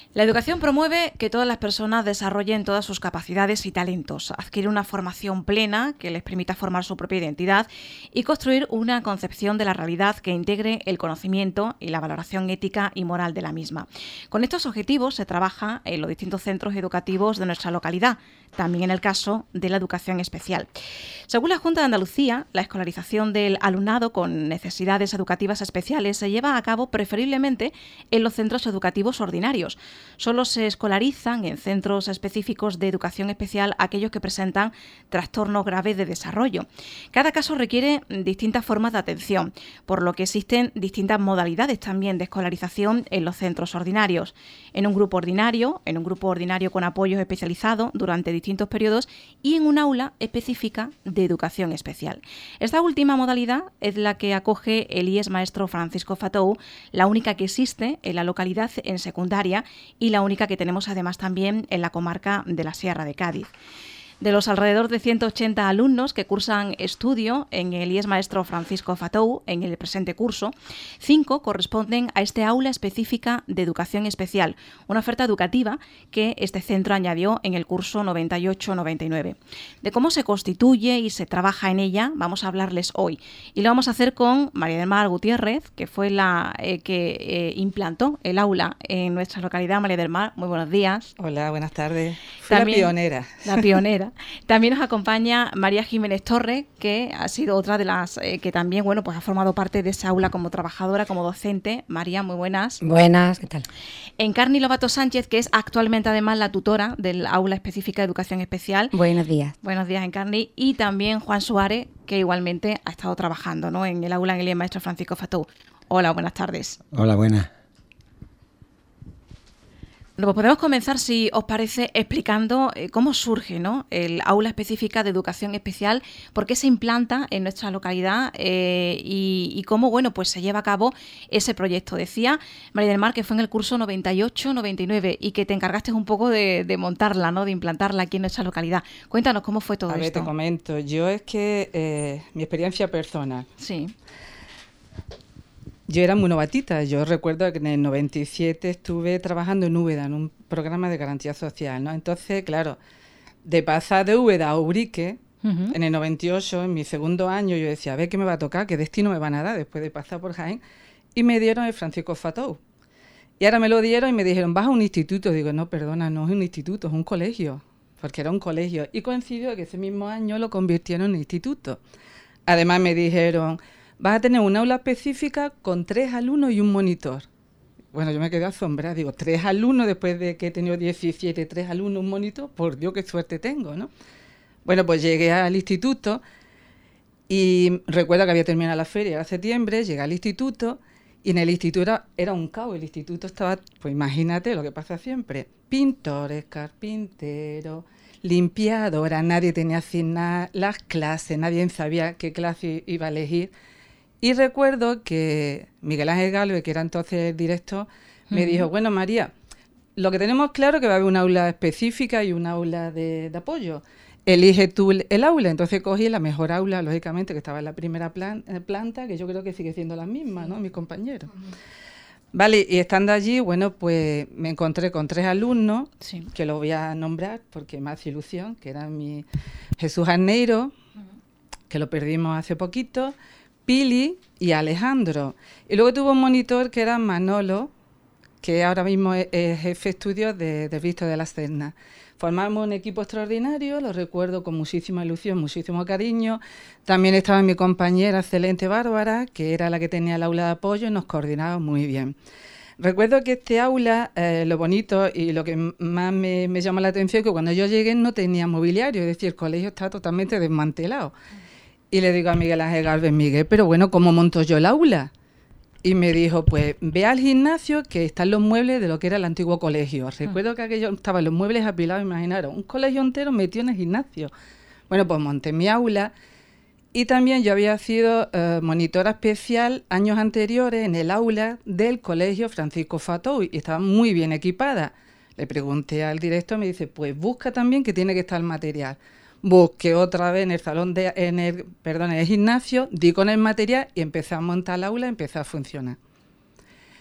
La educación promueve que todas las personas desarrollen todas sus capacidades y talentos, adquirir una formación plena que les permita formar su propia identidad y construir una concepción de la realidad que integre el conocimiento y la valoración ética y moral de la misma. Con estos objetivos se trabaja en los distintos centros educativos de nuestra localidad, también en el caso de la educación especial. Según la Junta de Andalucía, la escolarización del alumnado con necesidades educativas especiales se lleva a cabo preferiblemente en los centros educativos ordinarios. Solo se escolarizan en centros específicos de educación especial aquellos que presentan trastornos graves de desarrollo. Cada caso requiere distintas formas de atención, por lo que existen distintas modalidades también de escolarización en los centros ordinarios. En un grupo ordinario con apoyos especializados durante distintos periodos y en un aula específica de educación especial. Esta última modalidad es la que acoge el IES Maestro Francisco Fatou, la única que existe en la localidad en secundaria y la única que tenemos además también en la comarca de la Sierra de Cádiz. De los alrededor de 180 alumnos que cursan estudio en el IES Maestro Francisco Fatou en el presente curso, 5 corresponden a este aula específica de educación especial, una oferta educativa que este centro añadió en el curso 98-99. De cómo se constituye y se trabaja en ella vamos a hablarles hoy y lo vamos a hacer con María del Mar Gutiérrez, que fue la que implantó el aula en nuestra localidad. María del Mar, muy buenos días. Hola, buenas tardes. Fui También, la pionera. La pionera. También nos acompaña María Jiménez Torres, que ha sido otra de las que también, bueno, pues ha formado parte de esa aula como trabajadora, como docente. María, muy buenas. Buenas, ¿qué tal? Encarni Lobato Sánchez, que es actualmente además la tutora del aula específica de educación especial. Buenos días. Buenos días, Encarni. Y también Juan Suárez, que igualmente ha estado trabajando, ¿no?, en el aula en el maestro Francisco Fatou. Hola, buenas tardes. Hola, buenas. Pues podemos comenzar, si os parece, explicando cómo surge, ¿no?, el aula específica de educación especial, por qué se implanta en nuestra localidad y cómo, bueno, pues se lleva a cabo ese proyecto. Decía María del Mar que fue en el curso 98-99 y que te encargaste un poco de montarla, ¿no?, de implantarla aquí en nuestra localidad. Cuéntanos cómo fue todo esto. A ver, te comento. Yo es que mi experiencia personal. Sí. Yo era muy novatita. Yo recuerdo que en el 97 estuve trabajando en Úbeda, en un programa de garantía social, ¿no? Entonces, claro, de pasar de Úbeda a Ubrique, en el 98, en mi segundo año, yo decía, a ver qué me va a tocar, qué destino me van a dar después de pasar por Jaén. Y me dieron el Francisco Fatou. Y ahora me lo dieron y me dijeron, vas a un instituto. Digo, no, perdona, no es un instituto, es un colegio. Porque era un colegio. Y coincidió que ese mismo año lo convirtieron en instituto. Además me dijeron, vas a tener un aula específica con 3 alumnos y un monitor. Bueno, yo me quedé asombrada. Digo, 3 alumnos después de que he tenido 17, 3 alumnos, un monitor. Por Dios, qué suerte tengo, ¿no? Bueno, pues llegué al instituto y recuerdo que había terminado la feria, era septiembre, llegué al instituto y en el instituto era un caos. El instituto estaba, pues imagínate lo que pasa siempre. Pintores, carpinteros, limpiadoras, nadie tenía asignadas las clases, nadie sabía qué clase iba a elegir. Y recuerdo que Miguel Ángel Galvez, que era entonces el director, me dijo, bueno, María, lo que tenemos claro es que va a haber un aula específica y un aula de apoyo. Elige tú el aula. Entonces cogí la mejor aula, lógicamente, que estaba en la primera planta, que yo creo que sigue siendo la misma, ¿no?, mis compañeros. Vale, y estando allí, bueno, pues me encontré con 3 alumnos, sí, que los voy a nombrar porque me hace ilusión, que eran mi Jesús Arneiro, que lo perdimos hace poquito, Pili y Alejandro. Y luego tuvo un monitor que era Manolo, que ahora mismo es jefe de estudios de Visto de la Serna. Formamos un equipo extraordinario, lo recuerdo con muchísima ilusión, muchísimo cariño. También estaba mi compañera excelente Bárbara, que era la que tenía el aula de apoyo y nos coordinaba muy bien. Recuerdo que este aula, lo bonito y lo que más me llamó la atención es que cuando yo llegué no tenía mobiliario, es decir, el colegio estaba totalmente desmantelado. Y le digo a Miguel Ángel Galvez, Miguel, pero bueno, ¿cómo monto yo el aula? Y me dijo, pues ve al gimnasio que están los muebles de lo que era el antiguo colegio. Recuerdo que aquello estaban los muebles apilados, imaginaros, un colegio entero metido en el gimnasio. Bueno, pues monté mi aula y también yo había sido monitora especial años anteriores en el aula del colegio Francisco Fatou y estaba muy bien equipada. Le pregunté al director, me dice, pues busca también que tiene que estar el material. Busqué otra vez en el salón en el gimnasio, di con el material y empecé a montar el aula, empecé a funcionar.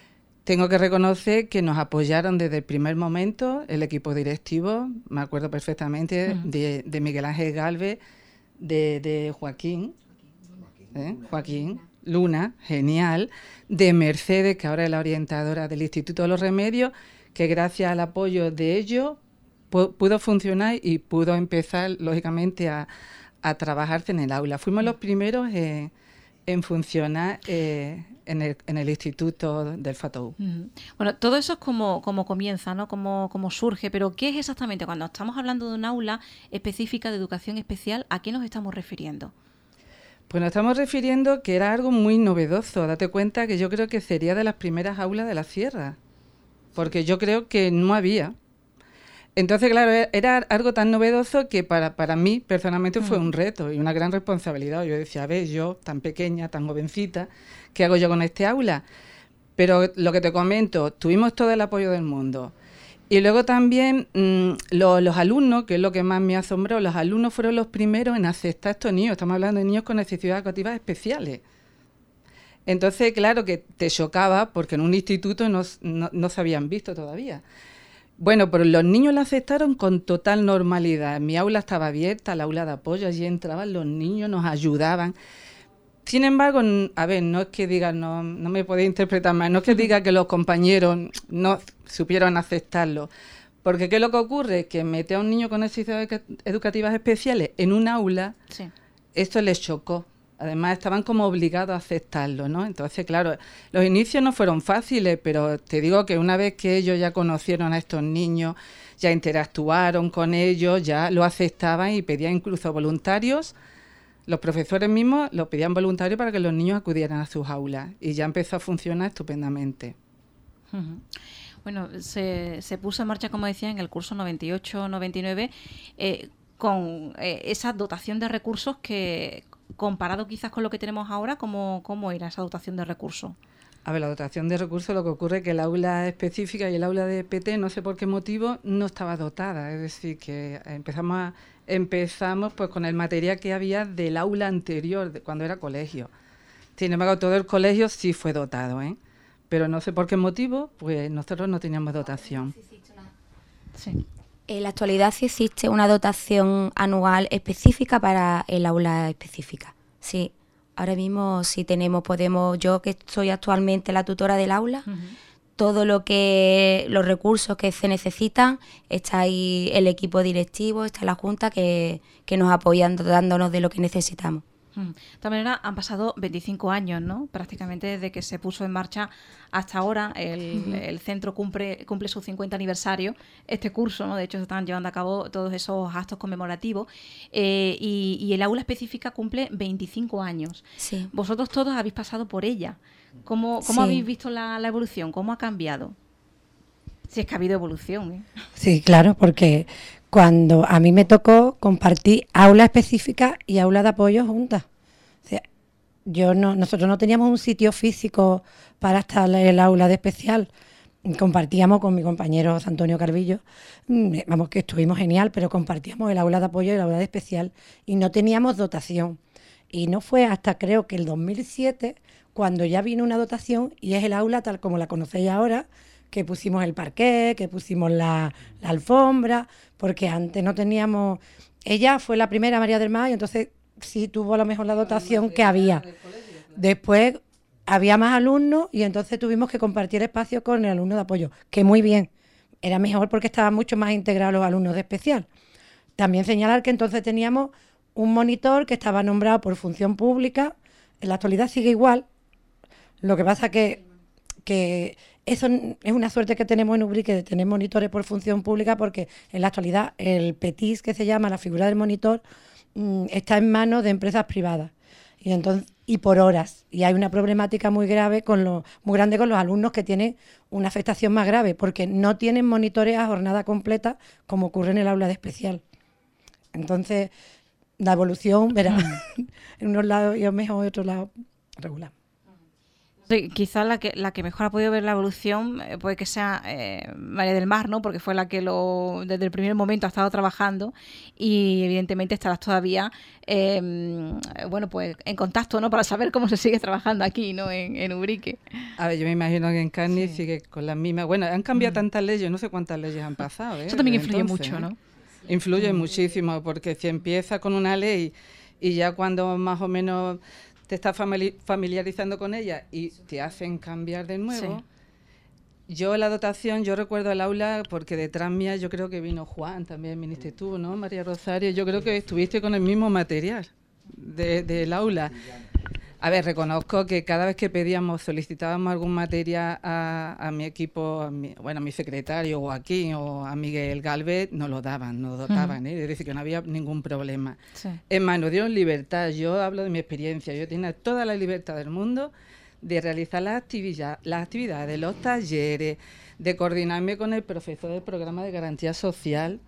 tengo que reconocer que nos apoyaron desde el primer momento, el equipo directivo, me acuerdo perfectamente de Miguel Ángel Galvez, de Joaquín Luna, genial, de Mercedes, que ahora es la orientadora del Instituto de los Remedios, que gracias al apoyo de ellos pudo funcionar y pudo empezar, lógicamente, a trabajarse en el aula. Fuimos los primeros en funcionar en el Instituto del FATOU. Bueno, todo eso es como comienza, ¿no? Como surge, pero ¿qué es exactamente? Cuando estamos hablando de un aula específica de educación especial, ¿a qué nos estamos refiriendo? Pues nos estamos refiriendo que era algo muy novedoso. Date cuenta que yo creo que sería de las primeras aulas de la sierra, porque yo creo que no había. Entonces, claro, era algo tan novedoso que para mí personalmente fue un reto y una gran responsabilidad. Yo decía, a ver, yo tan pequeña, tan jovencita, ¿qué hago yo con este aula? Pero lo que te comento, tuvimos todo el apoyo del mundo. Y luego también los alumnos, que es lo que más me asombró, los alumnos fueron los primeros en aceptar a estos niños. Estamos hablando de niños con necesidades educativas especiales. Entonces, claro que te chocaba porque en un instituto no se habían visto todavía. Bueno, pero los niños la aceptaron con total normalidad. Mi aula estaba abierta, la aula de apoyo, allí entraban los niños, nos ayudaban. Sin embargo, a ver, no es que diga, no me podéis interpretar mal, no es que diga que los compañeros no supieron aceptarlo, porque ¿qué es lo que ocurre? Que meter a un niño con necesidades educativas especiales en un aula, sí, esto les chocó. Además, estaban como obligados a aceptarlo, ¿no? Entonces, claro, los inicios no fueron fáciles, pero te digo que una vez que ellos ya conocieron a estos niños, ya interactuaron con ellos, ya lo aceptaban y pedían incluso voluntarios. Los profesores mismos los pedían voluntarios para que los niños acudieran a sus aulas y ya empezó a funcionar estupendamente. Bueno, se puso en marcha, como decía, en el curso 98-99 con esa dotación de recursos que, comparado quizás con lo que tenemos ahora, ¿cómo era esa dotación de recursos? A ver, la dotación de recursos, lo que ocurre es que el aula específica y el aula de PT, no sé por qué motivo, no estaba dotada. Es decir, que empezamos pues con el material que había del aula anterior, cuando era colegio. Sin embargo, todo el colegio sí fue dotado, pero no sé por qué motivo, pues nosotros no teníamos dotación. Sí. En la actualidad sí existe una dotación anual específica para el aula específica. Sí, ahora mismo sí podemos, yo que soy actualmente la tutora del aula, todo los recursos que se necesitan, está ahí el equipo directivo, está la Junta que nos apoyan dándonos de lo que necesitamos. De todas maneras, han pasado 25 años, ¿no? Prácticamente desde que se puso en marcha hasta ahora. El centro cumple su 50 aniversario, este curso, ¿no? De hecho, se están llevando a cabo todos esos actos conmemorativos. Y el aula específica cumple 25 años. Sí. Vosotros todos habéis pasado por ella. ¿Cómo habéis visto la evolución? ¿Cómo ha cambiado? Si es que ha habido evolución, ¿eh? Sí, claro, porque cuando a mí me tocó compartir aula específica y aula de apoyo juntas. O sea, nosotros no teníamos un sitio físico para estar en el aula de especial. Compartíamos con mi compañero Antonio Carvillo, vamos, que estuvimos genial, pero compartíamos el aula de apoyo y el aula de especial y no teníamos dotación. Y no fue hasta creo que el 2007 cuando ya vino una dotación y es el aula tal como la conocéis ahora, que pusimos el parqué, que pusimos la alfombra, porque antes no teníamos... Ella fue la primera, María del Mar, y entonces sí tuvo a lo mejor la dotación que había. Después había más alumnos y entonces tuvimos que compartir espacio con el alumno de apoyo, que muy bien, era mejor porque estaban mucho más integrados los alumnos de especial. También señalar que entonces teníamos un monitor que estaba nombrado por función pública, en la actualidad sigue igual, lo que pasa que eso es una suerte que tenemos en Ubrique de tener monitores por función pública, porque en la actualidad el PETIS, que se llama la figura del monitor, está en manos de empresas privadas y por horas. Y hay una problemática muy grande con los alumnos que tienen una afectación más grave, porque no tienen monitores a jornada completa como ocurre en el aula de especial. Entonces, la evolución, verá, en unos lados y mejor, en otros lados regular. Sí, quizá la que mejor ha podido ver la evolución puede que sea María del Mar, ¿no? Porque fue la que desde el primer momento ha estado trabajando y evidentemente estarás todavía bueno, pues en contacto, ¿no? Para saber cómo se sigue trabajando aquí, ¿no? En Ubrique. A ver, yo me imagino que en Carni sigue con las mismas. Bueno, han cambiado tantas leyes, no sé cuántas leyes han pasado. Eso también influye mucho, ¿no? Influye muchísimo, porque si empieza con una ley y ya cuando más o menos te estás familiarizando con ella y te hacen cambiar de nuevo. Sí. Yo la dotación, yo recuerdo el aula porque detrás mía yo creo que vino Juan, también viniste tú, ¿no? María Rosario, yo creo que estuviste con el mismo material del aula. A ver, reconozco que cada vez que solicitábamos algún material a mi equipo, a mi secretario o aquí o a Miguel Galvez, nos lo daban, nos dotaban, es decir, que no había ningún problema. Sí. Es más, nos dieron libertad. Yo hablo de mi experiencia. Yo tenía toda la libertad del mundo de realizar las actividades, los talleres, de coordinarme con el profesor del programa de garantía social.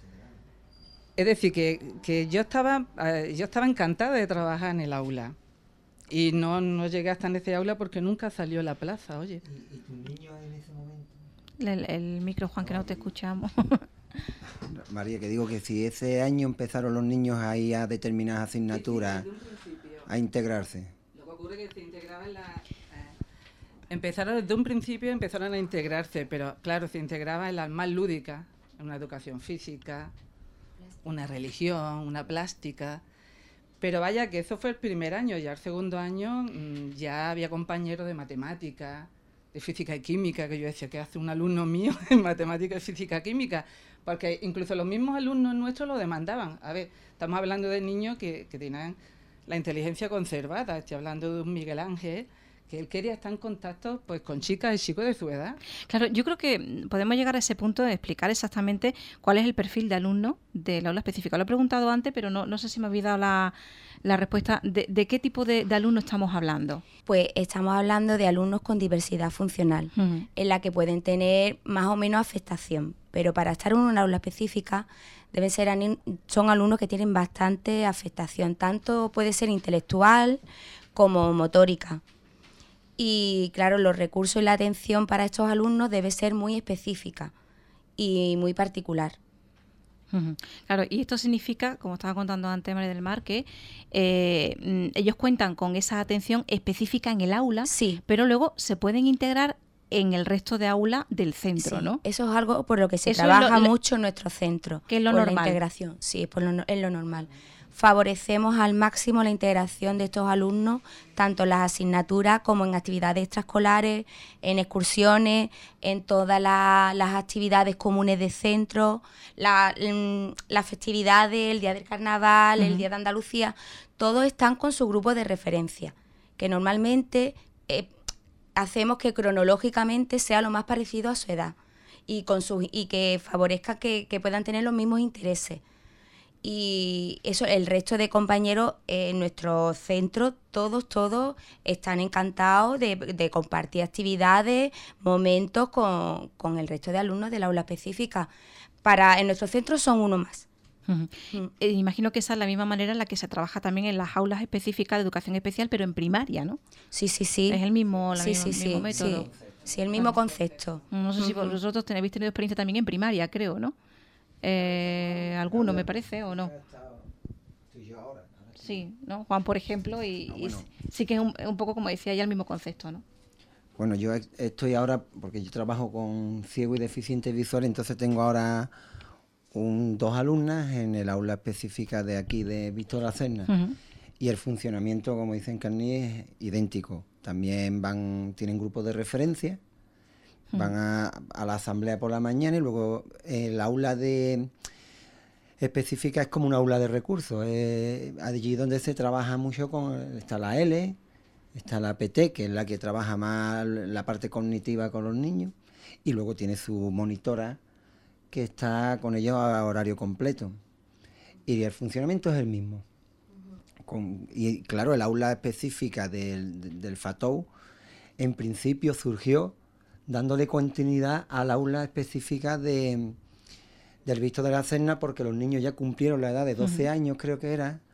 Es decir, que yo estaba encantada de trabajar en el aula. Y no llegué hasta en ese aula porque nunca salió a la plaza, oye. ¿Y tus niños en ese momento? El micro, Juan, que no te escuchamos. María, que digo que si ese año empezaron los niños ahí a determinadas asignaturas, a integrarse. Lo que ocurre es que se integraban empezaron desde un principio, empezaron a integrarse, pero claro, se integraban en las más lúdicas, en una educación física, una religión, una plástica. Pero vaya que eso fue el primer año, ya el segundo año ya había compañeros de matemáticas, de física y química, que yo decía, ¿qué hace un alumno mío en matemáticas, física y química? Porque incluso los mismos alumnos nuestros lo demandaban. A ver, estamos hablando de niños que tienen la inteligencia conservada, estoy hablando de un Miguel Ángel, que él quería estar en contacto pues con chicas y chicos de su edad. Claro, yo creo que podemos llegar a ese punto de explicar exactamente cuál es el perfil de alumno del aula específica. Lo he preguntado antes, pero no sé si me habéis dado la respuesta. ¿De qué tipo de alumno estamos hablando? Pues estamos hablando de alumnos con diversidad funcional, en la que pueden tener más o menos afectación, pero para estar en una aula específica son alumnos que tienen bastante afectación, tanto puede ser intelectual como motórica. Y claro, los recursos y la atención para estos alumnos debe ser muy específica y muy particular. Claro, y esto significa, como estaba contando antes María del Mar, que ellos cuentan con esa atención específica en el aula, sí, pero luego se pueden integrar en el resto de aula del centro, sí, ¿no? Eso es algo por lo que se trabaja mucho en nuestro centro. Que es lo normal. La integración, sí, es lo normal. Favorecemos al máximo la integración de estos alumnos, tanto en las asignaturas como en actividades extraescolares, en excursiones, en todas las actividades comunes de centro, las festividades, el Día del Carnaval, el Día de Andalucía, todos están con su grupo de referencia, que normalmente hacemos que cronológicamente sea lo más parecido a su edad y que favorezca que puedan tener los mismos intereses. Y eso, el resto de compañeros en nuestro centro, todos están encantados de compartir actividades, momentos con el resto de alumnos del aula específica. En nuestro centro son uno más. Imagino que esa es la misma manera en la que se trabaja también en las aulas específicas de educación especial, pero en primaria, ¿no? Sí. Es el mismo, mismo método. Sí, el mismo concepto. No sé si vosotros habéis tenido experiencia también en primaria, creo, ¿no? Alguno me parece, ¿o no? Sí, ¿no? Juan, por ejemplo, y sí que es un poco, como decía ya, el mismo concepto, ¿no? Bueno, yo estoy ahora, porque yo trabajo con ciego y deficiente visual, entonces tengo ahora dos alumnas en el aula específica de aquí de Víctor Acerna. Y el funcionamiento, como dicen Carni, es idéntico. También tienen grupos de referencia. Van a la asamblea por la mañana y luego el aula específica es como un aula de recursos. Allí donde se trabaja mucho está la L, está la PT, que es la que trabaja más la parte cognitiva con los niños, y luego tiene su monitora que está con ellos a horario completo. Y el funcionamiento es el mismo. Y claro, el aula específica del FATOU en principio surgió dándole continuidad al aula específica del Víctor de la Serna, porque los niños ya cumplieron la edad de 12 años, creo que era,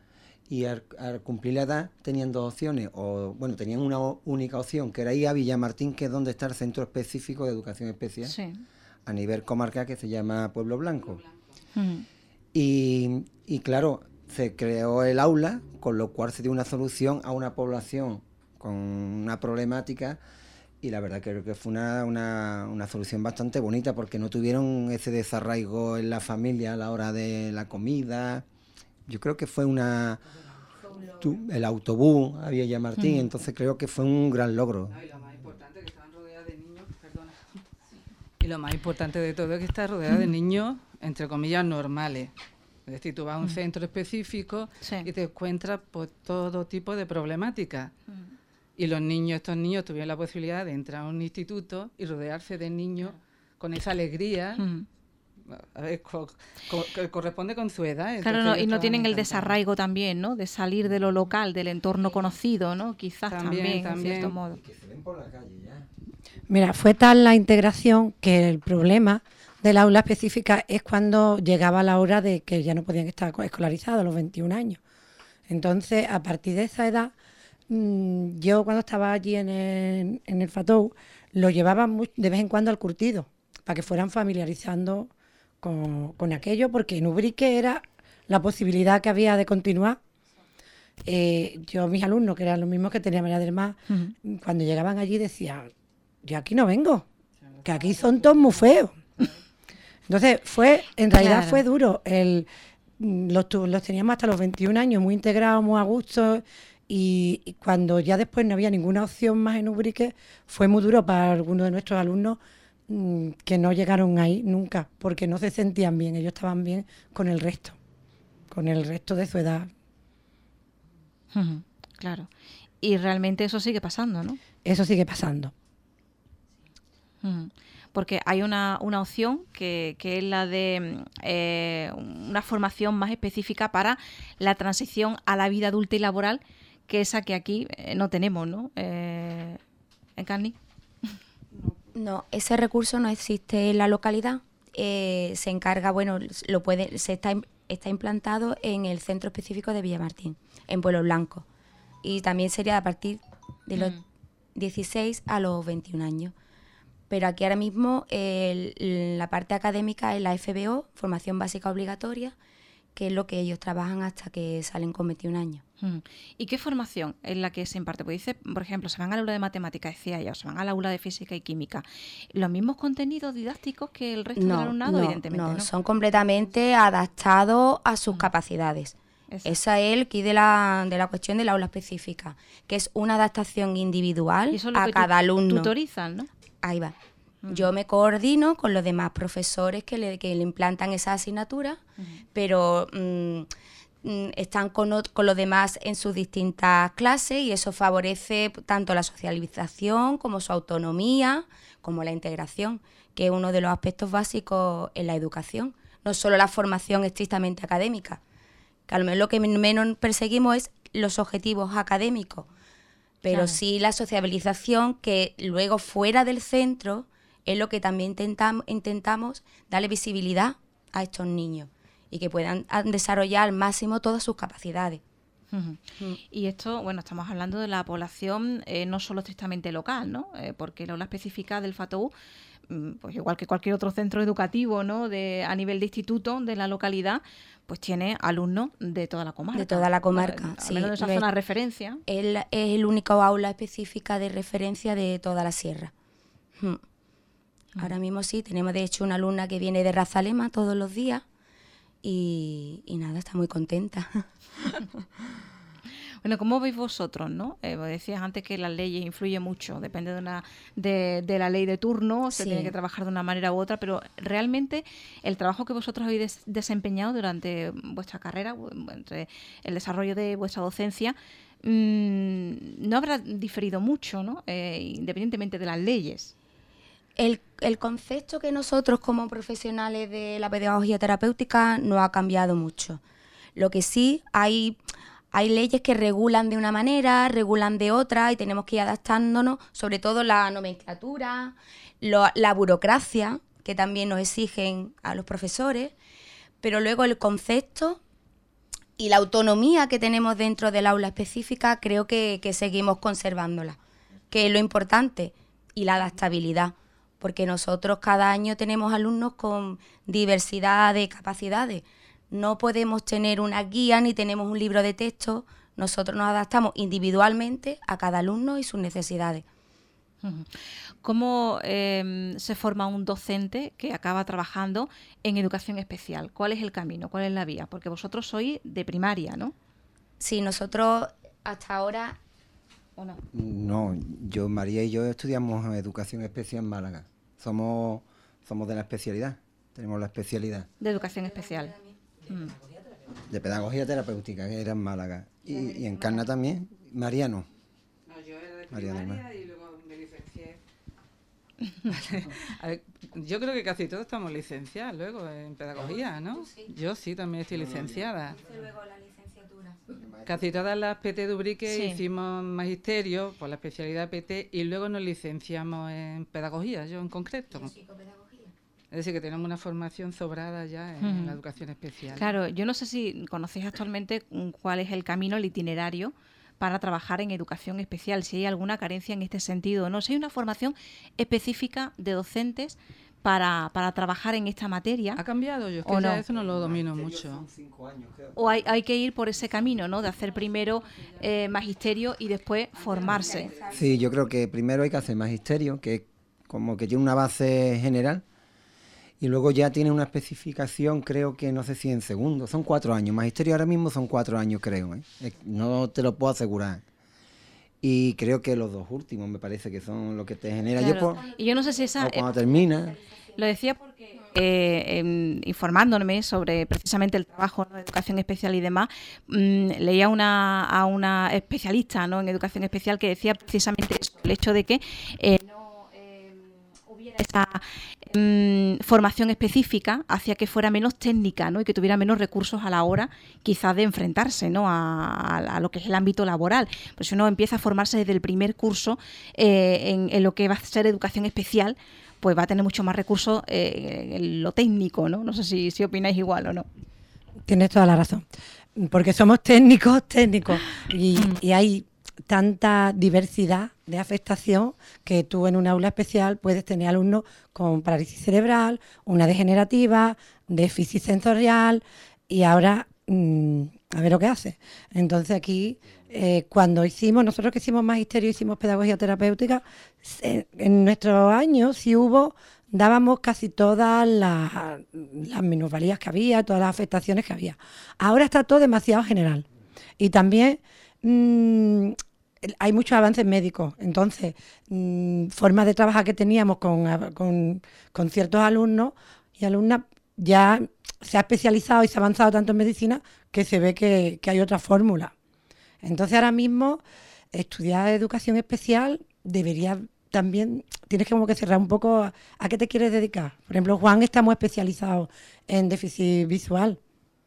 y al cumplir la edad tenían dos opciones, tenían una única opción, que era ir a Villamartín, que es donde está el Centro Específico de Educación Especial, sí, a nivel comarcal, que se llama Pueblo Blanco. mm, Y claro, se creó el aula, con lo cual se dio una solución a una población con una problemática, y la verdad creo que fue una solución bastante bonita, porque no tuvieron ese desarraigo en la familia a la hora de la comida. Yo creo que fue el autobús a Villamartín, entonces creo que fue un gran logro. Y lo más importante que estaban rodeadas de niños, perdona. Y lo más importante de todo es que está rodeada de niños, entre comillas, normales. Es decir, tú vas a un centro específico y te encuentras pues, todo tipo de problemáticas. Y estos niños tuvieron la posibilidad de entrar a un instituto y rodearse de niños con esa alegría. A ver, que corresponde con su edad. Claro, y no tienen el desarraigo también, ¿no? De salir de lo local, del entorno conocido, ¿no? Quizás también. En cierto modo. Y que se ven por la calle ya. Mira, fue tal la integración que el problema del aula específica es cuando llegaba la hora de que ya no podían estar escolarizados a los 21 años. Entonces, a partir de esa edad, yo cuando estaba allí en el FATOU, lo llevaba de vez en cuando al curtido, para que fueran familiarizando con aquello, porque en Ubrique era la posibilidad que había de continuar. Yo, mis alumnos, que eran los mismos que tenía María del Mar, cuando llegaban allí decían, yo aquí no vengo, que aquí son todos muy feos. Entonces, en realidad fue duro. Los teníamos hasta los 21 años, muy integrados, muy a gusto, y cuando ya después no había ninguna opción más en Ubrique, fue muy duro para algunos de nuestros alumnos que no llegaron ahí nunca, porque no se sentían bien, ellos estaban bien con el resto de su edad. Claro. Y realmente eso sigue pasando, ¿no? Eso sigue pasando. Porque hay una opción que es la de una formación más específica para la transición a la vida adulta y laboral, que esa que aquí no tenemos, ¿no? ¿Encarni? No, ese recurso no existe en la localidad. Se encarga, está implantado en el Centro Específico de Villamartín, en Pueblo Blanco. Y también sería a partir de los 16 a los 21 años. Pero aquí ahora mismo la parte académica es la FBO, Formación Básica Obligatoria, que es lo que ellos trabajan hasta que salen con 21 años. ¿Y qué formación es la que se imparte? Pues dice, por ejemplo, se van al aula de matemáticas, decía ella, o se van al aula de física y química. ¿Los mismos contenidos didácticos que el resto del alumnado? Evidentemente no. Son completamente adaptados a sus capacidades. Exacto. Esa es el quid de la cuestión del aula específica, que es una adaptación individual a cada alumno. Tutorizan, ¿no? Ahí va. Yo me coordino con los demás profesores que le implantan esa asignatura, pero están con los demás en sus distintas clases, y eso favorece tanto la socialización como su autonomía, como la integración, que es uno de los aspectos básicos en la educación. No solo la formación estrictamente académica, que a lo mejor lo que menos perseguimos es los objetivos académicos, pero sí la sociabilización, que luego fuera del centro es lo que también intentamos darle visibilidad a estos niños y que puedan desarrollar al máximo todas sus capacidades. Y esto, bueno, estamos hablando de la población no solo estrictamente local, ¿no? Porque el aula específica del FATOU, pues igual que cualquier otro centro educativo, ¿no? A nivel de instituto de la localidad, pues tiene alumnos de toda la comarca. De toda la comarca, sí. Al menos de esa zona de referencia. Él es el único aula específica de referencia de toda la sierra. Ahora mismo sí, tenemos de hecho una alumna que viene de Razalema todos los días y nada, está muy contenta. Bueno, ¿cómo veis vosotros, no? Decías antes que las leyes influyen mucho, depende de la ley de turno, se tiene que trabajar de una manera u otra, pero realmente el trabajo que vosotros habéis desempeñado durante vuestra carrera, entre el desarrollo de vuestra docencia, no habrá diferido mucho, ¿no? Independientemente de las leyes. El concepto que nosotros como profesionales de la pedagogía terapéutica no ha cambiado mucho. Lo que sí, hay leyes que regulan de una manera, regulan de otra, y tenemos que ir adaptándonos, sobre todo la nomenclatura, la burocracia, que también nos exigen a los profesores, pero luego el concepto Y la autonomía que tenemos dentro del aula específica creo que seguimos conservándola, que es lo importante, y la adaptabilidad, porque nosotros cada año tenemos alumnos con diversidad de capacidades. No podemos tener una guía ni tenemos un libro de texto, nosotros nos adaptamos individualmente a cada alumno y sus necesidades. ¿Cómo se forma un docente que acaba trabajando en educación especial? ¿Cuál es el camino? ¿Cuál es la vía? Porque vosotros sois de primaria, ¿no? Sí, nosotros hasta ahora... ¿O no? No, María y yo estudiamos educación especial en Málaga. Somos de la especialidad, tenemos la especialidad. De educación especial. De pedagogía terapéutica, que era en Málaga. Y en Encarna también. María no. No, yo era de María del primaria Mar. y luego me licencié. A ver, yo creo que casi todos estamos licenciados luego en pedagogía, ¿no? Yo sí, también estoy licenciada. Luego la licenciatura. Casi todas las PT de Ubrique Sí. hicimos magisterio por la especialidad PT y luego nos licenciamos en pedagogía, yo en concreto. Es decir, que tenemos una formación sobrada ya en la educación especial. Claro, yo no sé si conocéis actualmente cuál es el camino, el itinerario para trabajar en educación especial, si hay alguna carencia en este sentido, ¿no? Si hay una formación específica de docentes para trabajar en esta materia. ¿Ha cambiado? Yo es que ¿O ya no? eso no lo domino mucho. Son 5 años, creo. O hay que ir por ese camino, ¿no? De hacer primero magisterio y después formarse. Sí, yo creo que primero hay que hacer magisterio, que como que tiene una base general, y luego ya tiene una especificación, creo que no sé si en segundo, son 4 años. Magisterio ahora mismo son 4 años, creo, ¿eh? No te lo puedo asegurar. Y creo que los 2 últimos me parece que son lo que te genera. Claro. Y yo no sé si esa... o cuando termina. Lo decía porque informándome sobre precisamente el trabajo, ¿no?, de educación especial y demás, leía a una especialista, ¿no?, en educación especial que decía precisamente eso, el hecho de que no hubiera esa formación específica hacía que fuera menos técnica, ¿no?, y que tuviera menos recursos a la hora quizás de enfrentarse, ¿no?, a lo que es el ámbito laboral. Pues si uno empieza a formarse desde el primer curso en lo que va a ser educación especial, pues va a tener mucho más recursos en lo técnico, ¿no? No sé si opináis igual o no. Tienes toda la razón. Porque somos técnicos y hay tanta diversidad de afectación que tú en un aula especial puedes tener alumnos con parálisis cerebral, una degenerativa, déficit sensorial y ahora a ver lo que hace. Entonces aquí nosotros que hicimos magisterio, hicimos pedagogía terapéutica, en nuestros años dábamos casi todas las minusvalías que había, todas las afectaciones que había. Ahora está todo demasiado general. Y también hay muchos avances médicos. Entonces, formas de trabajar que teníamos con ciertos alumnos y alumnas ya se ha especializado y se ha avanzado tanto en medicina que se ve que hay otra fórmula. Entonces, ahora mismo, estudiar educación especial debería también, tienes que como que cerrar un poco a qué te quieres dedicar. Por ejemplo, Juan está muy especializado en déficit visual.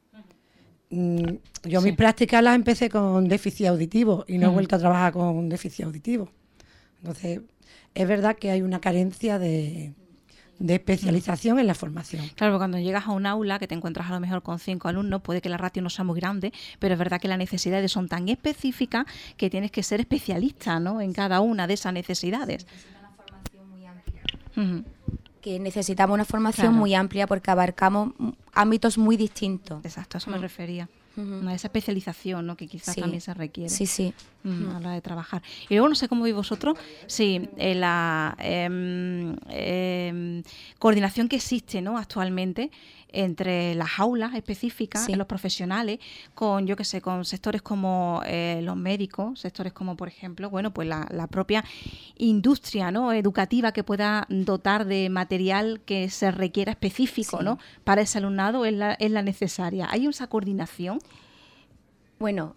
Yo mis prácticas las empecé con déficit auditivo y no he vuelto a trabajar con déficit auditivo. Entonces, es verdad que hay una carencia de especialización en la formación. Claro, cuando llegas a un aula que te encuentras a lo mejor con 5 alumnos, puede que la ratio no sea muy grande, pero es verdad que las necesidades son tan específicas que tienes que ser especialista, ¿no?, en cada una de esas necesidades. Una formación muy amplia. Que necesitamos una formación muy amplia porque abarcamos ámbitos muy distintos. Exacto, a eso me refería. Esa especialización, ¿no?, que quizás también se requiere. Sí. A la hora de trabajar. Y luego no sé cómo veis vosotros, si la coordinación que existe, ¿no?, actualmente entre las aulas específicas, los profesionales, con con sectores como los médicos, sectores como, por ejemplo, pues la propia industria, ¿no?, educativa, que pueda dotar de material que se requiera específico, ¿no?, para ese alumnado, es la necesaria. ¿Hay esa coordinación? Bueno,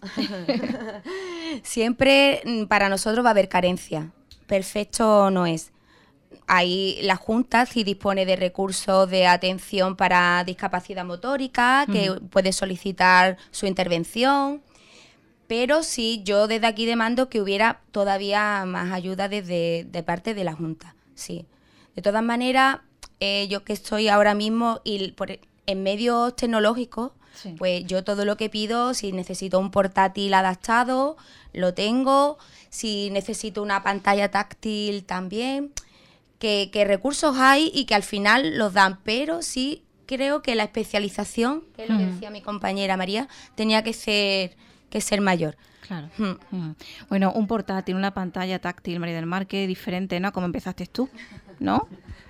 siempre para nosotros va a haber carencia. Perfecto no es. Ahí la Junta sí dispone de recursos de atención para discapacidad motórica, que puede solicitar su intervención, pero sí, yo desde aquí demando que hubiera todavía más ayuda de parte de la Junta, sí. De todas maneras, yo que estoy ahora mismo en medios tecnológicos, Sí. Pues yo todo lo que pido, si necesito un portátil adaptado, lo tengo. Si necesito una pantalla táctil también. Que recursos hay y que al final los dan, pero sí creo que la especialización, que es lo que decía mi compañera María, tenía que ser mayor. Claro. Bueno, un portátil, una pantalla táctil, María del Mar, que diferente, ¿no? Como empezaste tú, ¿no?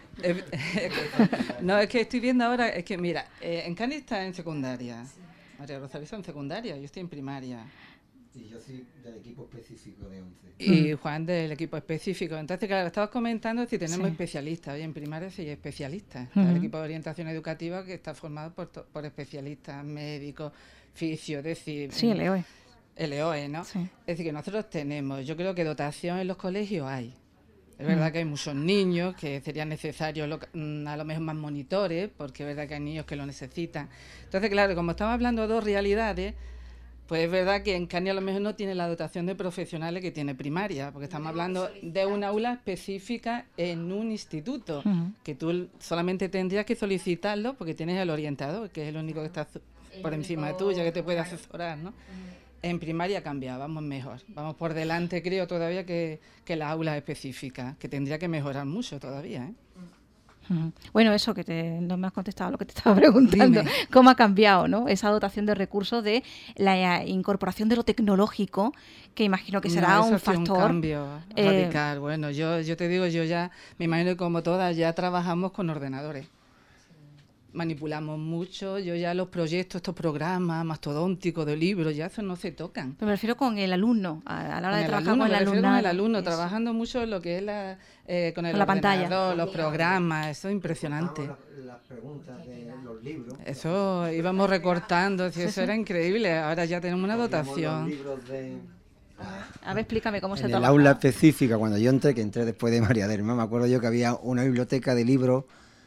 No, es que estoy viendo ahora, es que mira, en Cani está en secundaria, María Rosalía está en secundaria, yo estoy en primaria. Y yo soy del equipo específico de 11. Y Juan del equipo específico. Entonces, claro, estabas comentando si tenemos Sí. especialistas. Hoy en primaria sí hay especialistas. Está el equipo de orientación educativa que está formado por especialistas, médicos, fisios, es decir... Sí, el EOE. El EOE, ¿no? Sí. Es decir, que nosotros tenemos, yo creo que dotación en los colegios hay. Es verdad que hay muchos niños que sería necesario a lo mejor más monitores, porque es verdad que hay niños que lo necesitan. Entonces, claro, como estamos hablando de dos realidades, pues es verdad que en Cani a lo mejor no tiene la dotación de profesionales que tiene primaria, porque estamos hablando de un aula específica en un instituto, que tú solamente tendrías que solicitarlo porque tienes el orientador, que es el único que está por encima tuya, que te puede asesorar, ¿no? En primaria cambia, vamos mejor. Vamos por delante, creo, todavía que las aulas específicas, que tendría que mejorar mucho todavía, ¿eh? Bueno, eso que no me has contestado lo que te estaba preguntando. Dime. ¿Cómo ha cambiado, no? Esa dotación de recursos de la incorporación de lo tecnológico, que imagino que será No, eso un ha sido factor. un cambio radical. Bueno, yo te digo, yo ya, me imagino que como todas, ya trabajamos con ordenadores. Manipulamos mucho, yo ya los proyectos, estos programas mastodónticos de libros, ya eso no se tocan. Pero me refiero con el alumno, a la hora de trabajar con el me refiero alumnado. con el alumno, Eso. trabajando mucho lo que es con el Con la pantalla. ordenador, los programas, eso es impresionante. Las preguntas de los libros. Eso íbamos recortando, eso era increíble, ahora ya tenemos una Los dotación. libros de... A ver, explícame cómo se En el trabaja. aula específica, cuando yo entré, que entré después de María del Mar, me acuerdo yo que había una biblioteca de libros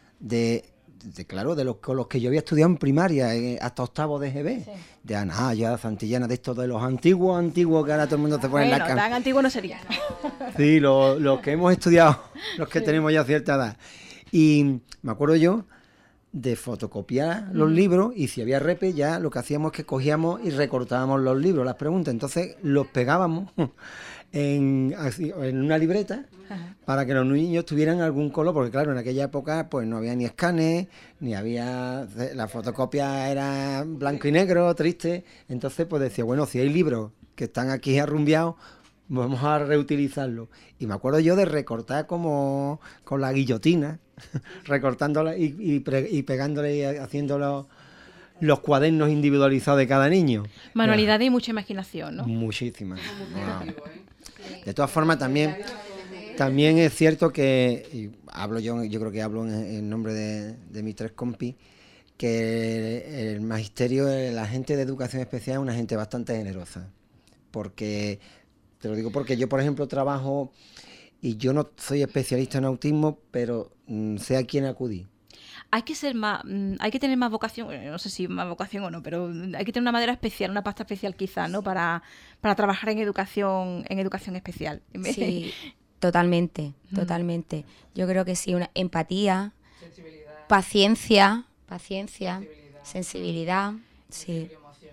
con los que yo había estudiado en primaria, hasta octavo de GB, de Anaya, Santillana, de estos de los antiguos, que ahora todo el mundo se pone en la Bueno, cama. tan antiguo no sería. Sí, los que hemos estudiado, los que tenemos ya cierta edad. Y me acuerdo yo de fotocopiar los libros, y si había repe, ya lo que hacíamos es que cogíamos y recortábamos los libros, las preguntas, entonces los pegábamos en una libreta para que los niños tuvieran algún color, porque claro, en aquella época pues no había ni escáner, ni había, la fotocopia era blanco y negro, triste, entonces pues decía, bueno, si hay libros que están aquí arrumbiados, vamos a reutilizarlos. Y me acuerdo yo de recortar como con la guillotina, recortándola y pegándole y haciendo los cuadernos individualizados de cada niño. Manualidad y mucha imaginación, ¿no? Muchísimas. Wow. De todas formas, también es cierto que, y hablo yo creo que hablo en nombre de mis tres compis, que el magisterio, la gente de educación especial es una gente bastante generosa. Porque, te lo digo porque yo, por ejemplo, trabajo, y yo no soy especialista en autismo, pero sé a quién acudir. Hay que ser más, hay que tener más vocación, no sé si más vocación o no, pero hay que tener una madera especial, una pasta especial quizá, ¿no? Para trabajar en educación especial. Sí, totalmente. Yo creo que sí, una empatía, paciencia, sensibilidad, sí.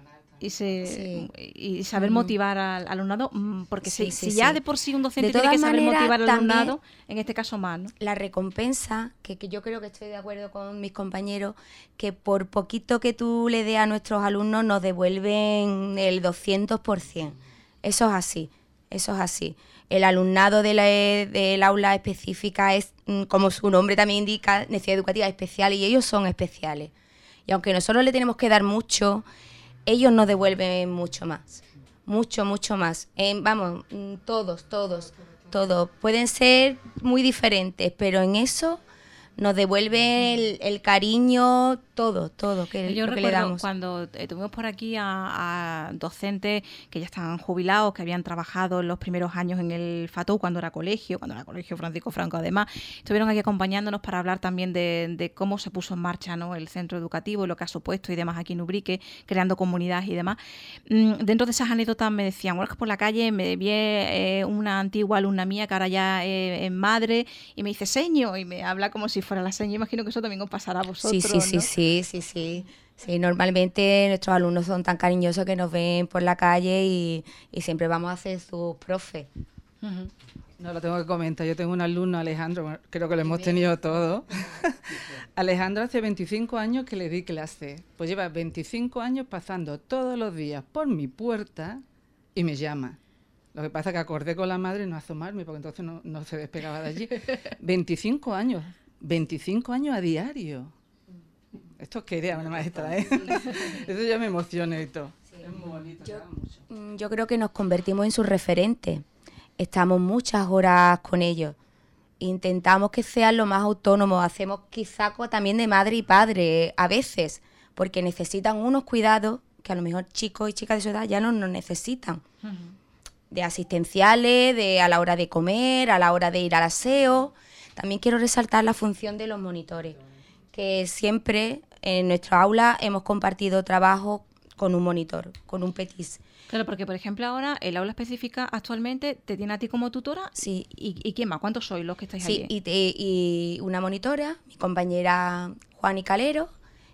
Y saber motivar al alumnado, porque si ya de por sí un docente De tiene que todas saber maneras, motivar al también alumnado, en este caso más, ¿no? La recompensa, que yo creo que estoy de acuerdo con mis compañeros, que por poquito que tú le des a nuestros alumnos nos devuelven el 200%. Eso es así. El alumnado del aula específica es, como su nombre también indica, necesidad educativa especial, y ellos son especiales. Y aunque nosotros le tenemos que dar mucho, ellos nos devuelven mucho más. Mucho más. Todos. Pueden ser muy diferentes, pero en eso nos devuelve el cariño, todo que, Yo lo que recuerdo le damos. cuando tuvimos por aquí a docentes que ya estaban jubilados, que habían trabajado en los primeros años en el FATU cuando era colegio Francisco Franco, además, estuvieron aquí acompañándonos para hablar también de cómo se puso en marcha, ¿no?, el centro educativo, lo que ha supuesto y demás aquí en Ubrique, creando comunidades y demás. Dentro de esas anécdotas me decían, bueno, es que por la calle me vi una antigua alumna mía que ahora ya es madre, y me dice seño, y me habla como si fuera la seño. Imagino que eso también os pasará a vosotros, Sí. ¿no? Sí. Sí, normalmente nuestros alumnos son tan cariñosos que nos ven por la calle y siempre vamos a ser sus profes. No lo tengo que comentar. Yo tengo un alumno, Alejandro, creo que lo hemos tenido todos. Alejandro hace 25 años que le di clase. Pues lleva 25 años pasando todos los días por mi puerta y me llama. Lo que pasa es que acordé con la madre no asomarme, porque entonces no se despegaba de allí. 25 años a diario. Esto es que idea una maestra, ¿eh? Eso ya me emociona y todo. Sí. Es muy bonito. Yo creo que nos convertimos en sus referentes. Estamos muchas horas con ellos. Intentamos que sean lo más autónomos. Hacemos quizá también de madre y padre a veces, porque necesitan unos cuidados que a lo mejor chicos y chicas de su edad ya no nos necesitan. De asistenciales, a la hora de comer, a la hora de ir al aseo. También quiero resaltar la función de los monitores, que siempre en nuestra aula hemos compartido trabajo con un monitor, con un PETIS. Claro, porque por ejemplo ahora el aula específica actualmente te tiene a ti como tutora. Sí. ¿Y quién más? ¿Cuántos sois los que estáis allí? Sí, y una monitora, mi compañera Juani Calero,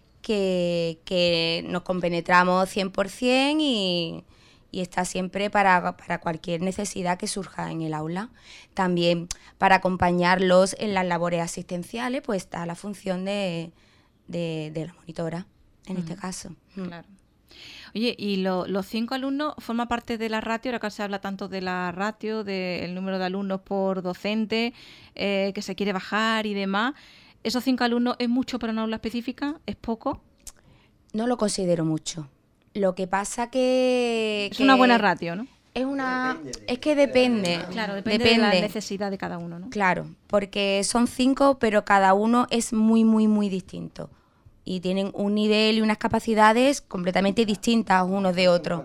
que nos compenetramos 100% y está siempre para cualquier necesidad que surja en el aula. También para acompañarlos en las labores asistenciales, pues está la función de la monitora, en este caso. Claro. Oye, ¿y los 5 alumnos forman parte de la ratio? Ahora que se habla tanto de la ratio, del número de alumnos por docente, que se quiere bajar y demás. ¿Esos 5 alumnos es mucho para una aula específica? ¿Es poco? No lo considero mucho. Lo que pasa que... Es una buena ratio, ¿no? Es que depende. Claro, depende de la necesidad de cada uno, ¿no? Claro, porque son 5, pero cada uno es muy, muy, muy distinto. Y tienen un nivel y unas capacidades completamente distintas unos de otros.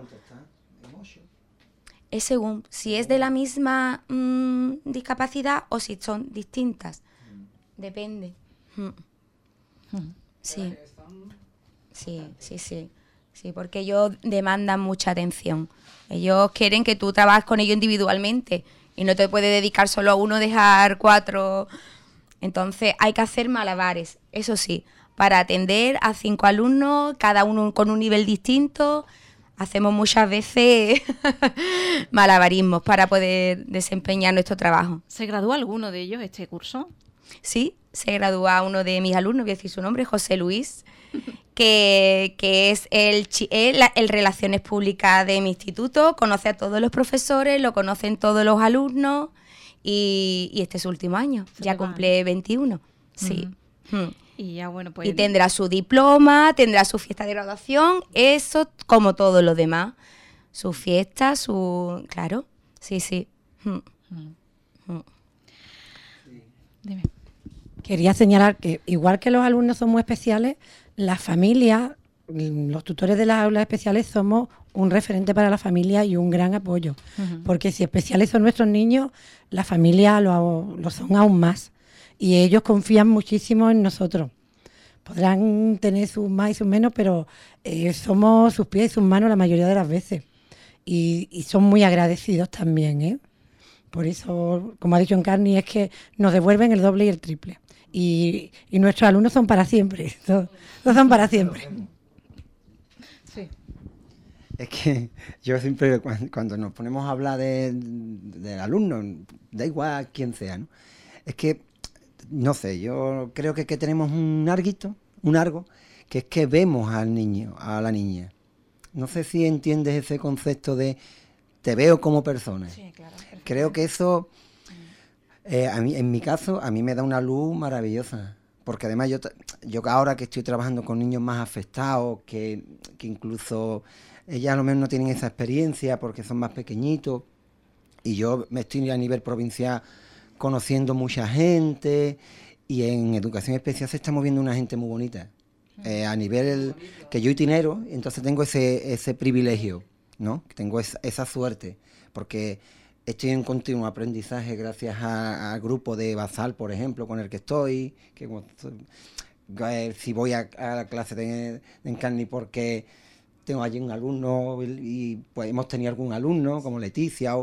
Es según si es de la misma discapacidad o si son distintas. Depende. Sí. Sí, porque ellos demandan mucha atención. Ellos quieren que tú trabajes con ellos individualmente y no te puedes dedicar solo a uno, dejar 4. Entonces hay que hacer malabares, eso sí, para atender a 5 alumnos, cada uno con un nivel distinto. Hacemos muchas veces malabarismos para poder desempeñar nuestro trabajo. ¿Se gradúa alguno de ellos este curso? Sí, se gradúa uno de mis alumnos, voy a decir su nombre, José Luis, que es el Relaciones Públicas de mi instituto, conoce a todos los profesores, lo conocen todos los alumnos y este es su último año, ya cumple 21, sí. Y ya bueno, pues... Y tendrá su diploma, tendrá su fiesta de graduación, eso como todo lo demás, su fiesta, claro, sí. Dime. Quería señalar que, igual que los alumnos son muy especiales, las familias, los tutores de las aulas especiales somos un referente para la familia y un gran apoyo. Porque si especiales son nuestros niños, las familias lo son aún más. Y ellos confían muchísimo en nosotros. Podrán tener sus más y sus menos, pero somos sus pies y sus manos la mayoría de las veces. Y son muy agradecidos también, ¿eh? Por eso, como ha dicho Encarni, es que nos devuelven el doble y el triple. Y nuestros alumnos son para siempre, todos son para siempre. Sí. Es que yo siempre, cuando nos ponemos a hablar del alumno, da igual quién sea, ¿no? Es que, no sé, yo creo que tenemos un argo, que es que vemos al niño, a la niña. No sé si entiendes ese concepto de te veo como persona. Sí, claro. Creo que eso, en mi caso, a mí me da una luz maravillosa. Porque además yo ahora que estoy trabajando con niños más afectados, que incluso ellas a lo mejor no tienen esa experiencia porque son más pequeñitos, y yo me estoy a nivel provincial conociendo mucha gente, y en educación especial se está moviendo una gente muy bonita. A nivel que yo itinero, entonces tengo ese privilegio, ¿no? Tengo esa suerte, porque estoy en continuo aprendizaje gracias al grupo de Basal, por ejemplo, con el que estoy, si voy a la clase de Encarni porque tengo allí un alumno y pues hemos tenido algún alumno como Leticia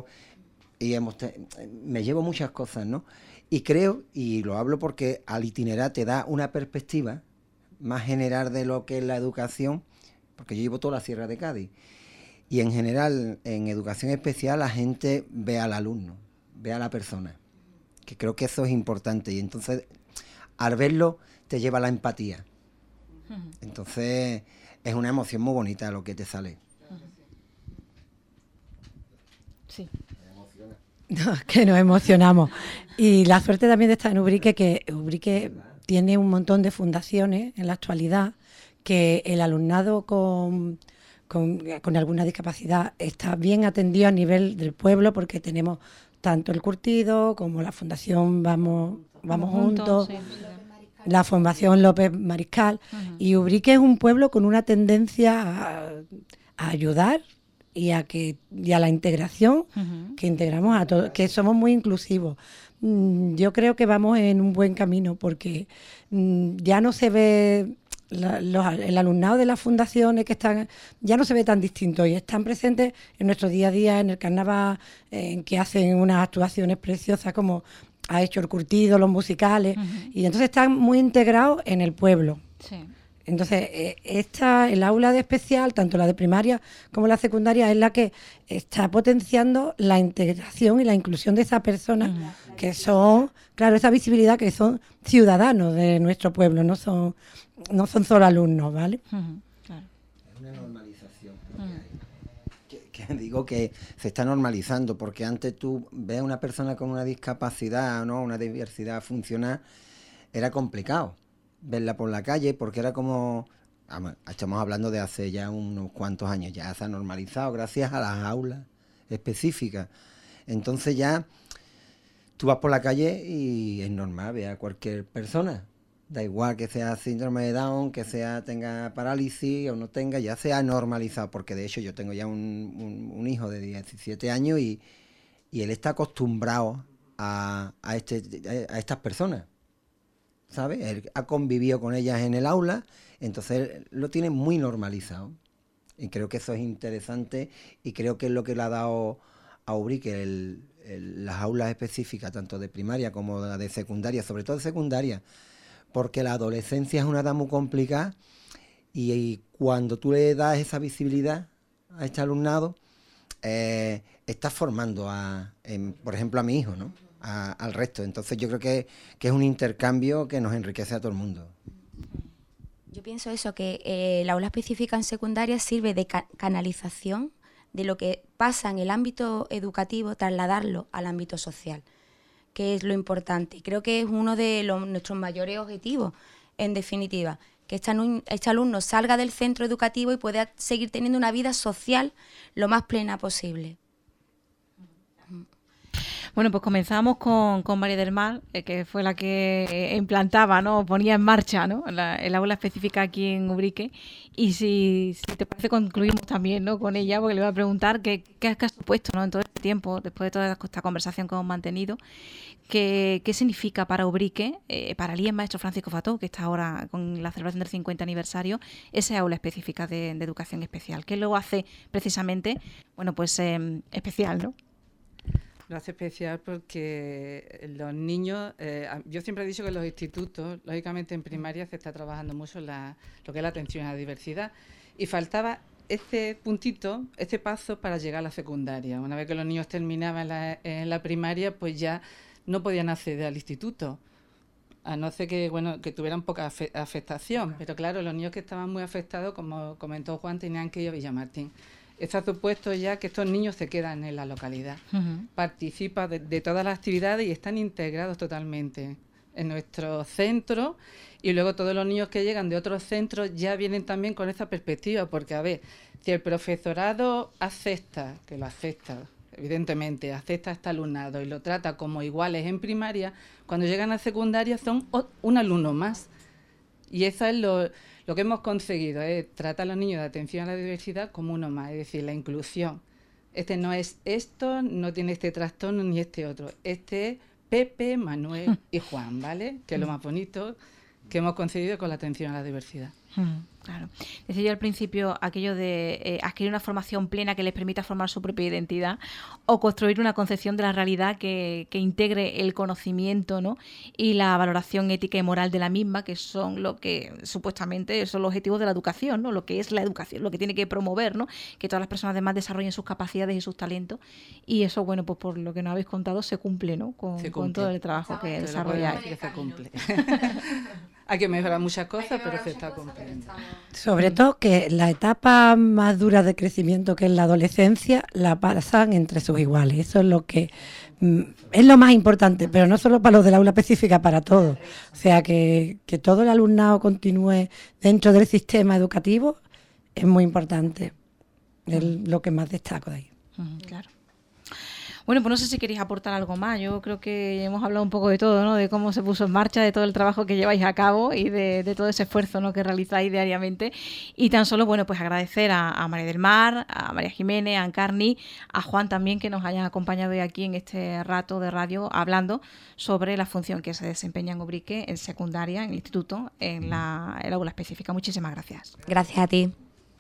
me llevo muchas cosas, ¿no? Y creo, y lo hablo porque al itinerar te da una perspectiva más general de lo que es la educación, porque yo llevo toda la Sierra de Cádiz, y en general en educación especial la gente ve al alumno, ve a la persona, que creo que eso es importante, y entonces al verlo te lleva a la empatía. Entonces es una emoción muy bonita lo que te sale. Sí. No, que nos emocionamos. Y la suerte también de estar en Ubrique, que Ubrique tiene un montón de fundaciones en la actualidad, que el alumnado con alguna discapacidad está bien atendido a nivel del pueblo, porque tenemos tanto el Curtido como la Fundación Vamos Juntos, sí. La Fundación López Mariscal, y Ubrique es un pueblo con una tendencia a ayudar y a la integración, que integramos a todos, que somos muy inclusivos. Yo creo que vamos en un buen camino, porque ya no se ve el alumnado de las fundaciones que están, ya no se ve tan distinto, y están presentes en nuestro día a día, en el carnaval, en que hacen unas actuaciones preciosas como ha hecho el Curtido, los musicales, y entonces están muy integrados en el pueblo. Sí. Entonces, el aula de especial, tanto la de primaria como la secundaria, es la que está potenciando la integración y la inclusión de esas personas que son, claro, esa visibilidad, que son ciudadanos de nuestro pueblo, no son solo alumnos, ¿vale? Claro. Es una normalización. Que digo que se está normalizando, porque antes tú ves a una persona con una discapacidad, ¿no?, una diversidad funcional, era complicado verla por la calle, porque era como, estamos hablando de hace ya unos cuantos años, ya se ha normalizado gracias a las aulas específicas. Entonces ya tú vas por la calle y es normal ver a cualquier persona, da igual que sea síndrome de Down, que tenga parálisis o no tenga, ya se ha normalizado, porque de hecho yo tengo ya un hijo de 17 años y él está acostumbrado a estas personas, ¿sabes? Él ha convivido con ellas en el aula, entonces él lo tiene muy normalizado. Y creo que eso es interesante, y creo que es lo que le ha dado a Ubrique las aulas específicas, tanto de primaria como de secundaria, sobre todo de secundaria, porque la adolescencia es una edad muy complicada, y cuando tú le das esa visibilidad a este alumnado, estás formando, por ejemplo, a mi hijo, ¿no?, al resto. Entonces yo creo que es un intercambio que nos enriquece a todo el mundo. Yo pienso eso, que la aula específica en secundaria sirve de canalización de lo que pasa en el ámbito educativo, trasladarlo al ámbito social, que es lo importante. Creo que es uno de nuestros mayores objetivos, en definitiva, que este alumno salga del centro educativo y pueda seguir teniendo una vida social lo más plena posible. Bueno, pues comenzamos con María del Mar, que fue la que implantaba, ¿no?, ponía en marcha, ¿no?, el aula específica aquí en Ubrique. Y si te parece, concluimos también, ¿no?, con ella, porque le voy a preguntar qué has supuesto, ¿no?, en todo este tiempo, después de toda esta conversación que hemos mantenido, qué significa para Ubrique, para el maestro Francisco Fató, que está ahora con la celebración del 50 aniversario, esa aula específica de educación especial. ¿Qué lo hace precisamente, bueno, pues especial, ¿no? Lo hace especial porque los niños, yo siempre he dicho que en los institutos, lógicamente en primaria se está trabajando mucho lo que es la atención a la diversidad, y faltaba este puntito, este paso para llegar a la secundaria. Una vez que los niños terminaban en la primaria, pues ya no podían acceder al instituto, a no ser que tuvieran poca afectación. Pero claro, los niños que estaban muy afectados, como comentó Juan, tenían que ir a Villamartín. Está supuesto ya que estos niños se quedan en la localidad, participan de todas las actividades y están integrados totalmente en nuestro centro, y luego todos los niños que llegan de otros centros ya vienen también con esa perspectiva, porque a ver, si el profesorado acepta, que lo acepta, evidentemente, acepta a este alumnado y lo trata como iguales en primaria, cuando llegan a secundaria son un alumno más. Y eso es lo que hemos conseguido, tratar a los niños de atención a la diversidad como uno más, es decir, la inclusión. Este no es esto, no tiene este trastorno ni este otro. Este es Pepe, Manuel y Juan, ¿vale? Que es lo más bonito que hemos conseguido con la atención a la diversidad. Claro. Decía yo al principio aquello de adquirir una formación plena que les permita formar su propia identidad o construir una concepción de la realidad que integre el conocimiento, ¿no? Y la valoración ética y moral de la misma, que son lo que supuestamente son los objetivos de la educación, ¿no? Lo que es la educación, lo que tiene que promover, ¿no? Que todas las personas además desarrollen sus capacidades y sus talentos, y eso, bueno, pues por lo que nos habéis contado se cumple, ¿no? Con todo el trabajo que desarrolláis. Se cumple. Hay que mejorar muchas cosas, pero se está cumpliendo. Sobre todo que la etapa más dura de crecimiento, que es la adolescencia, la pasan entre sus iguales. Eso es lo que es lo más importante, pero no solo para los del aula específica, para todos. O sea, que todo el alumnado continúe dentro del sistema educativo es muy importante. Es lo que más destaco de ahí. Claro. Bueno, pues no sé si queréis aportar algo más. Yo creo que hemos hablado un poco de todo, ¿no? De cómo se puso en marcha, de todo el trabajo que lleváis a cabo y de todo ese esfuerzo, ¿no? Que realizáis diariamente. Y tan solo, bueno, pues agradecer a María del Mar, a María Jiménez, a Encarni, a Juan también, que nos hayan acompañado hoy aquí en este rato de radio hablando sobre la función que se desempeña en Ubrique, en secundaria, en el instituto, en la aula específica. Muchísimas gracias. Gracias a ti.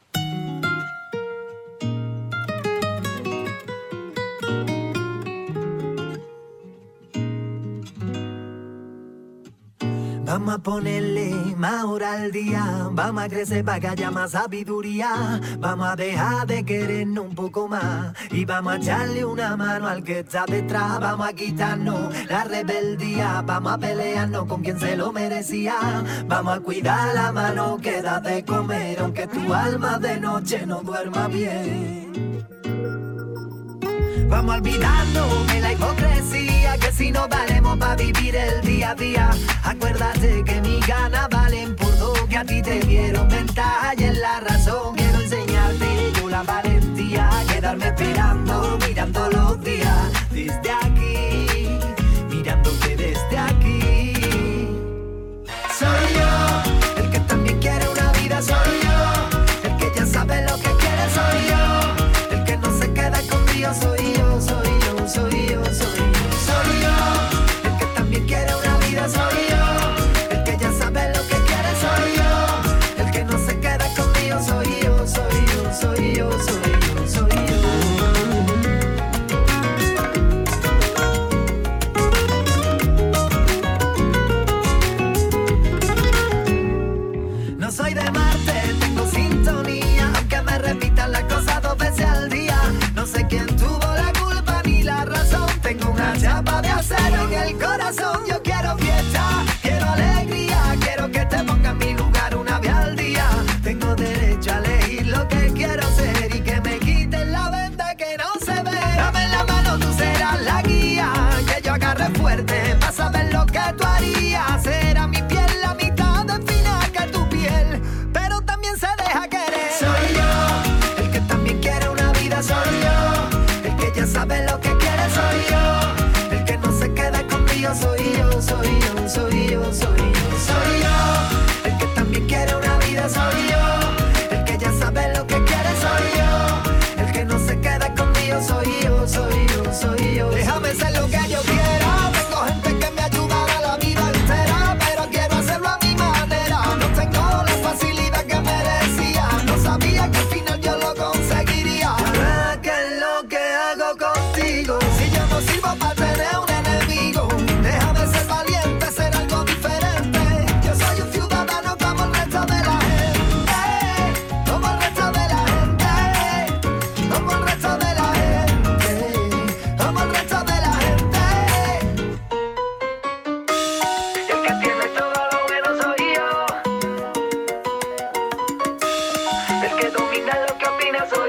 Vamos a ponerle más hora al día, vamos a crecer para que haya más sabiduría, vamos a dejar de querernos un poco más y vamos a echarle una mano al que está detrás, vamos a quitarnos la rebeldía, vamos a pelearnos con quien se lo merecía, vamos a cuidar la mano que da de comer, aunque tu alma de noche no duerma bien. Vamos a olvidarnos de la hipocresía, que si no valemos para vivir el día a día. Acuérdate que mis ganas valen por dos, que a ti te dieron ventaja y en la razón. Quiero enseñarte yo la valentía, quedarme esperando, mirando los días desde aquí, mirándote desde aquí. Soy yo, el que también quiere una vida, soy yo, el que ya sabe lo que quiere, soy yo, el que no se queda contigo, soy yo. Soy yo, el que también quiere una vida, soy yo, el que ya sabe lo que quiere, soy yo, el que no se queda conmigo, soy yo, soy yo, soy yo, soy yo, soy yo. No soy de Marte, tengo sintonía, aunque me repitan las cosas 2 veces al día, no sé quién tuvo la culpa ni la razón, tengo una chapa de acero en el corazón, yo quiero fiesta, quiero alegría, quiero que te ponga en mi lugar una vez al día, tengo derecho a elegir lo que quiero ser y que me quiten la venda que no se ve, dame la mano, tú serás la guía, que yo agarre fuerte para saber lo que tú harías, será mi piel la mitad de fina que tu piel, pero también se deja querer, soy yo, el que también quiere una vida, soy yo, el que ya sabe lo que quiere, soy yo, el que no se queda conmigo, soy yo, soy yo, soy yo, soy yo, soy yo, el que también quiere una vida, soy yo, el que ya sabe lo que quiere, soy yo, el que no se queda conmigo, soy yo, soy yo, soy yo, déjame ser lo que yo quiera, tengo gente que me ayudará la vida entera, pero quiero hacerlo a mi manera, no tengo la facilidad que merecía, no sabía que al final yo lo conseguiría, ¿qué es lo que hago contigo? Si yo no sirvo para tener un enemigo, déjame ser valiente, ser algo diferente, yo soy un ciudadano como el resto de la gente, como el resto de la gente, como el resto de la gente, como el resto de la gente. Y el que tiene todo lo bueno soy yo, el que domina lo que opina soy